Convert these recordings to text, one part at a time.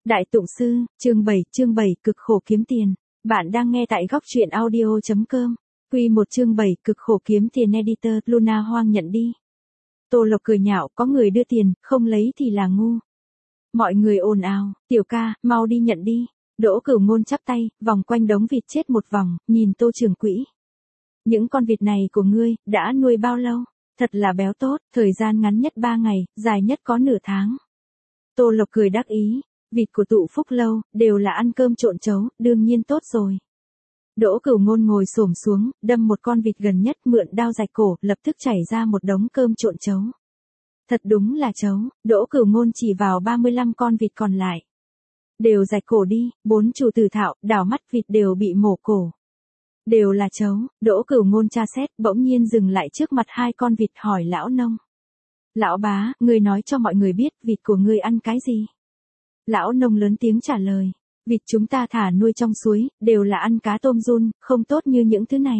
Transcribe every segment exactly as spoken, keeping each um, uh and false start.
Đại Tụng Sư, chương bảy, chương bảy, cực khổ kiếm tiền. Bạn đang nghe tại góc truyện audio chấm com. Quy một chương bảy, cực khổ kiếm tiền editor, Luna Hoang nhận đi. Tô Lộc cười nhạo, có người đưa tiền, không lấy thì là ngu. Mọi người ồn ào, tiểu ca, mau đi nhận đi. Đỗ Cửu Ngôn chắp tay, vòng quanh đống vịt chết một vòng, nhìn Tô Trưởng Quỹ. Những con vịt này của ngươi, đã nuôi bao lâu? Thật là béo tốt, thời gian ngắn nhất ba ngày, dài nhất có nửa tháng. Tô Lộc cười đắc ý. Vịt của Tụ Phúc Lâu, đều là ăn cơm trộn chấu, đương nhiên tốt rồi. Đỗ Cửu Ngôn ngồi xổm xuống, đâm một con vịt gần nhất, mượn đao rạch cổ, lập tức chảy ra một đống cơm trộn chấu. Thật đúng là chấu, Đỗ Cửu Ngôn chỉ vào ba mươi lăm con vịt còn lại. Đều rạch cổ đi, bốn chủ tử thạo, đảo mắt vịt đều bị mổ cổ. Đều là chấu, Đỗ Cửu Ngôn tra xét, bỗng nhiên dừng lại trước mặt hai con vịt hỏi lão nông. Lão bá, ngươi nói cho mọi người biết, vịt của ngươi ăn cái gì? Lão nông lớn tiếng trả lời, vịt chúng ta thả nuôi trong suối, đều là ăn cá tôm giun, không tốt như những thứ này.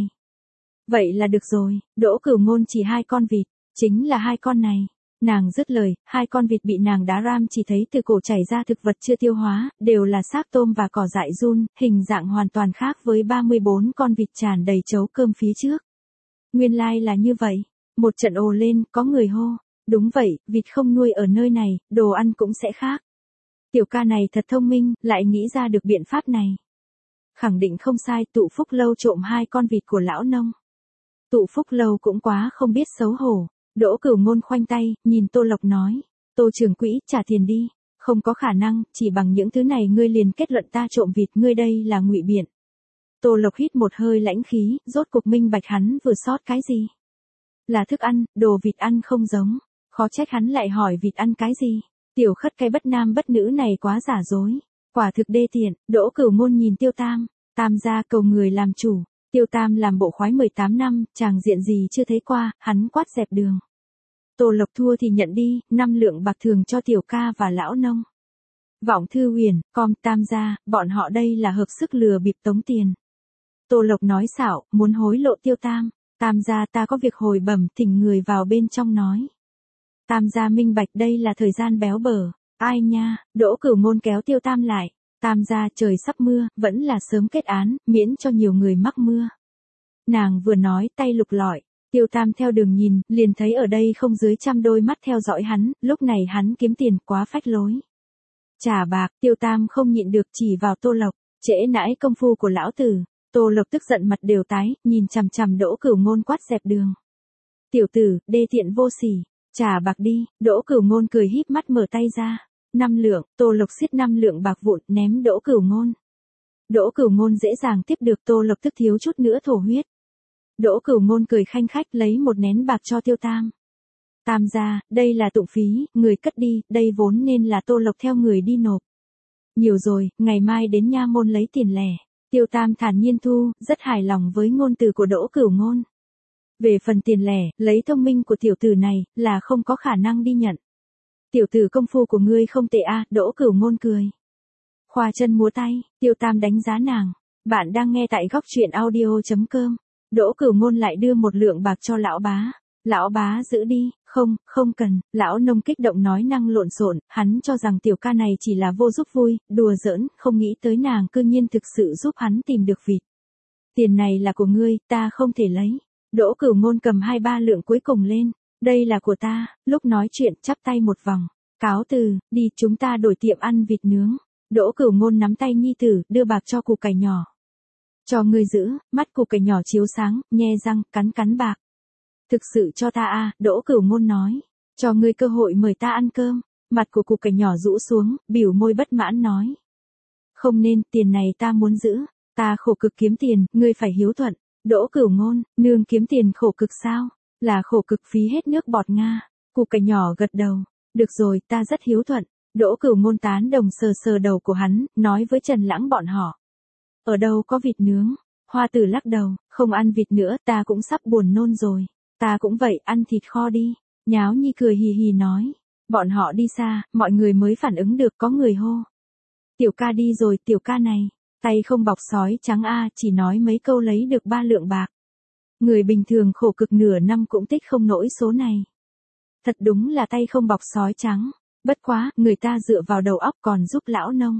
Vậy là được rồi, Đỗ Cửu Ngôn chỉ hai con vịt, chính là hai con này. Nàng dứt lời, hai con vịt bị nàng đá ram chỉ thấy từ cổ chảy ra thực vật chưa tiêu hóa, đều là xác tôm và cỏ dại giun, hình dạng hoàn toàn khác với ba mươi bốn con vịt tràn đầy chấu cơm phía trước. Nguyên lai là như vậy, một trận ồ lên, có người hô, đúng vậy, vịt không nuôi ở nơi này, đồ ăn cũng sẽ khác. Tiểu ca này thật thông minh, lại nghĩ ra được biện pháp này. Khẳng định không sai, Tụ Phúc Lâu trộm hai con vịt của lão nông. Tụ Phúc Lâu cũng quá không biết xấu hổ. Đỗ Cửu Ngôn khoanh tay, nhìn Tô Lộc nói, Tô Trưởng Quỹ, trả tiền đi. Không có khả năng, chỉ bằng những thứ này ngươi liền kết luận ta trộm vịt, ngươi đây là ngụy biện. Tô Lộc hít một hơi lãnh khí, rốt cuộc minh bạch hắn vừa sót cái gì. Là thức ăn, đồ vịt ăn không giống. Khó trách hắn lại hỏi vịt ăn cái gì. Tiểu khất cái bất nam bất nữ này quá giả dối. Quả thực đê tiện, Đỗ Cửu Ngôn nhìn Tiêu Tam. Tam gia cầu người làm chủ. Tiêu Tam làm bộ khoái mười tám năm, chàng diện gì chưa thấy qua, hắn quát dẹp đường. Tô Lộc thua thì nhận đi, năm lượng bạc thường cho tiểu ca và lão nông. Vọng Thư Huyền, com Tam gia, bọn họ đây là hợp sức lừa bịp tống tiền. Tô Lộc nói xảo, muốn hối lộ Tiêu Tam. Tam gia ta có việc hồi bẩm, thỉnh người vào bên trong nói. Tam gia minh bạch đây là thời gian béo bở. Ai nha, Đỗ Cửu Ngôn kéo Tiêu Tam lại. Tam gia trời sắp mưa, vẫn là sớm kết án, miễn cho nhiều người mắc mưa. Nàng vừa nói, tay lục lọi. Tiêu Tam theo đường nhìn, liền thấy ở đây không dưới trăm đôi mắt theo dõi hắn, lúc này hắn kiếm tiền quá phách lối. Trả bạc, Tiêu Tam không nhịn được chỉ vào Tô Lộc, trễ nãi công phu của lão tử. Tô Lộc tức giận mặt đều tái, nhìn chằm chằm Đỗ Cửu Ngôn quát dẹp đường. Tiểu tử, đê tiện vô sỉ. Trả bạc đi, Đỗ Cửu Ngôn cười híp mắt mở tay ra. Năm lượng, Tô Lộc xiết năm lượng bạc vụn, ném Đỗ Cửu Ngôn. Đỗ Cửu Ngôn dễ dàng tiếp được, Tô Lộc tức thiếu chút nữa thổ huyết. Đỗ Cửu Ngôn cười khanh khách lấy một nén bạc cho Tiêu Tam. Tam gia, đây là tụng phí, người cất đi, đây vốn nên là Tô Lộc theo người đi nộp. Nhiều rồi, ngày mai đến nha môn lấy tiền lẻ. Tiêu Tam thản nhiên thu, rất hài lòng với ngôn từ của Đỗ Cửu Ngôn. Về phần tiền lẻ, lấy thông minh của tiểu tử này, là không có khả năng đi nhận. Tiểu tử công phu của ngươi không tệ a, Đỗ Cửu Ngôn cười. Khoa chân múa tay, Tiêu Tam đánh giá nàng. Bạn đang nghe tại góc truyện audio chấm com. Đỗ Cửu Ngôn lại đưa một lượng bạc cho lão bá. Lão bá giữ đi, không, không cần. Lão nông kích động nói năng lộn xộn, hắn cho rằng tiểu ca này chỉ là vô giúp vui, đùa giỡn, không nghĩ tới nàng cư nhiên thực sự giúp hắn tìm được vịt. Tiền này là của ngươi, ta không thể lấy. Đỗ Cửu Ngôn cầm hai ba lượng cuối cùng lên. Đây là của ta, lúc nói chuyện chắp tay một vòng. Cáo từ, đi chúng ta đổi tiệm ăn vịt nướng. Đỗ Cửu Ngôn nắm tay nhi tử, đưa bạc cho Củ Cải nhỏ. Cho ngươi giữ, mắt Củ Cải nhỏ chiếu sáng, nhe răng, cắn cắn bạc. Thực sự cho ta a, Đỗ Cửu Ngôn nói. Cho ngươi cơ hội mời ta ăn cơm. Mặt của Củ Cải nhỏ rũ xuống, bỉu môi bất mãn nói. Không nên, tiền này ta muốn giữ. Ta khổ cực kiếm tiền, ngươi phải hiếu thuận. Đỗ Cửu Ngôn, nương kiếm tiền khổ cực sao? Là khổ cực phí hết nước bọt Nga. Củ Cải nhỏ gật đầu. Được rồi, ta rất hiếu thuận. Đỗ Cửu Ngôn tán đồng sờ sờ đầu của hắn, nói với Trần Lãng bọn họ. Ở đâu có vịt nướng? Hoa Tử lắc đầu, không ăn vịt nữa, ta cũng sắp buồn nôn rồi. Ta cũng vậy, ăn thịt kho đi. Nháo Nhi cười hì hì nói. Bọn họ đi xa, mọi người mới phản ứng được, có người hô. Tiểu ca đi rồi, tiểu ca này. Tay không bọc sói trắng a, chỉ nói mấy câu lấy được ba lượng bạc. Người bình thường khổ cực nửa năm cũng tích không nổi số này. Thật đúng là tay không bọc sói trắng. Bất quá, người ta dựa vào đầu óc còn giúp lão nông.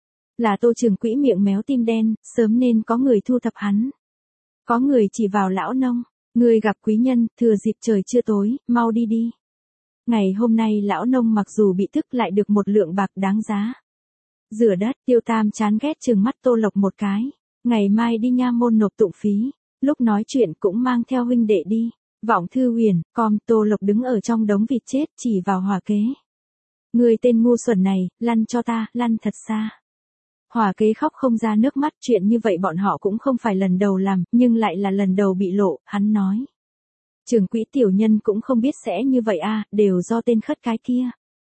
Là Tô Trường Quỹ miệng méo tim đen, sớm nên có người thu thập hắn. Có người chỉ vào lão nông, người gặp quý nhân, thừa dịp trời chưa tối, mau đi đi. Ngày hôm nay lão nông mặc dù bị thức lại được một lượng bạc đáng giá. Rửa đất, Tiêu Tam chán ghét trừng mắt Tô Lộc một cái. Ngày mai đi nha môn nộp tụng phí, lúc nói chuyện cũng mang theo huynh đệ đi. Vọng Thư Huyền, com Tô Lộc đứng ở trong đống vịt chết chỉ vào Hòa Kế. Người tên ngu xuẩn này, lăn cho ta, lăn thật xa. Hòa Kế khóc không ra nước mắt, chuyện như vậy bọn họ cũng không phải lần đầu làm, nhưng lại là lần đầu bị lộ, hắn nói. Trường Quỹ tiểu nhân cũng không biết sẽ như vậy a, đều do tên khất cái kia.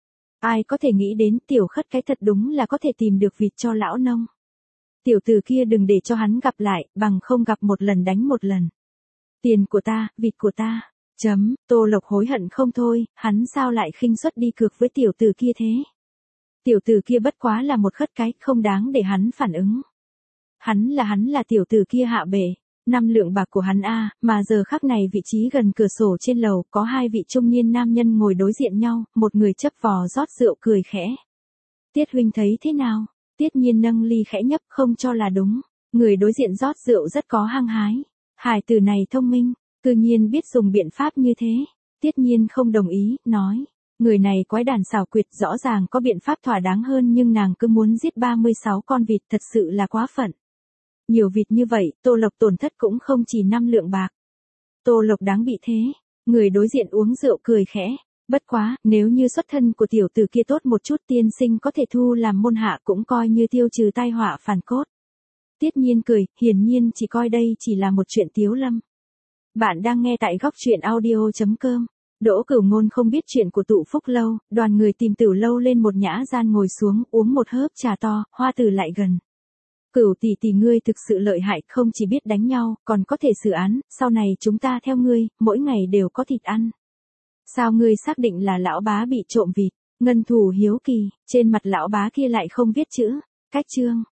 Ai có thể nghĩ đến tiểu khất cái thật đúng là có thể tìm được vịt cho lão nông. Tiểu tử kia đừng để cho hắn gặp lại, bằng không gặp một lần đánh một lần. Tiền của ta, vịt của ta. Chấm, Tô Lộc hối hận không thôi, hắn sao lại khinh suất đi cược với tiểu tử kia thế? Tiểu tử kia bất quá là một khất cái, không đáng để hắn phản ứng. Hắn là hắn là tiểu tử kia hạ bệ. Năm lượng bạc của hắn a, mà giờ khắc này vị trí gần cửa sổ trên lầu có hai vị trung niên nam nhân ngồi đối diện nhau, một người chấp vò rót rượu cười khẽ. Tiết huynh thấy thế nào? Tiết Nhiên nâng ly khẽ nhấp không cho là đúng. Người đối diện rót rượu rất có hăng hái. Hải tử này thông minh, tự nhiên biết dùng biện pháp như thế. Tiết Nhiên không đồng ý, nói. Người này quái đản xảo quyệt, rõ ràng có biện pháp thỏa đáng hơn nhưng nàng cứ muốn giết ba mươi sáu con vịt, thật sự là quá phận. Nhiều vịt như vậy, Tô Lộc tổn thất cũng không chỉ năm lượng bạc. Tô Lộc đáng bị thế. Người đối diện uống rượu cười khẽ. Bất quá, nếu như xuất thân của tiểu tử kia tốt một chút, tiên sinh có thể thu làm môn hạ cũng coi như tiêu trừ tai họa phản cốt. Tiết Nhiên cười, hiển nhiên chỉ coi đây chỉ là một chuyện tiếu lâm. Bạn đang nghe tại góc truyện audio chấm com. Đỗ Cửu Ngôn không biết chuyện của Tụ Phúc Lâu, đoàn người tìm Tử Lâu lên một nhã gian ngồi xuống, uống một hớp trà to, Hoa Tử lại gần. Cửu tỷ tỷ ngươi thực sự lợi hại, không chỉ biết đánh nhau, còn có thể xử án, sau này chúng ta theo ngươi, mỗi ngày đều có thịt ăn. Sao ngươi xác định là lão bá bị trộm vịt? Ngân Thủ hiếu kỳ, trên mặt lão bá kia lại không viết chữ, cách chương.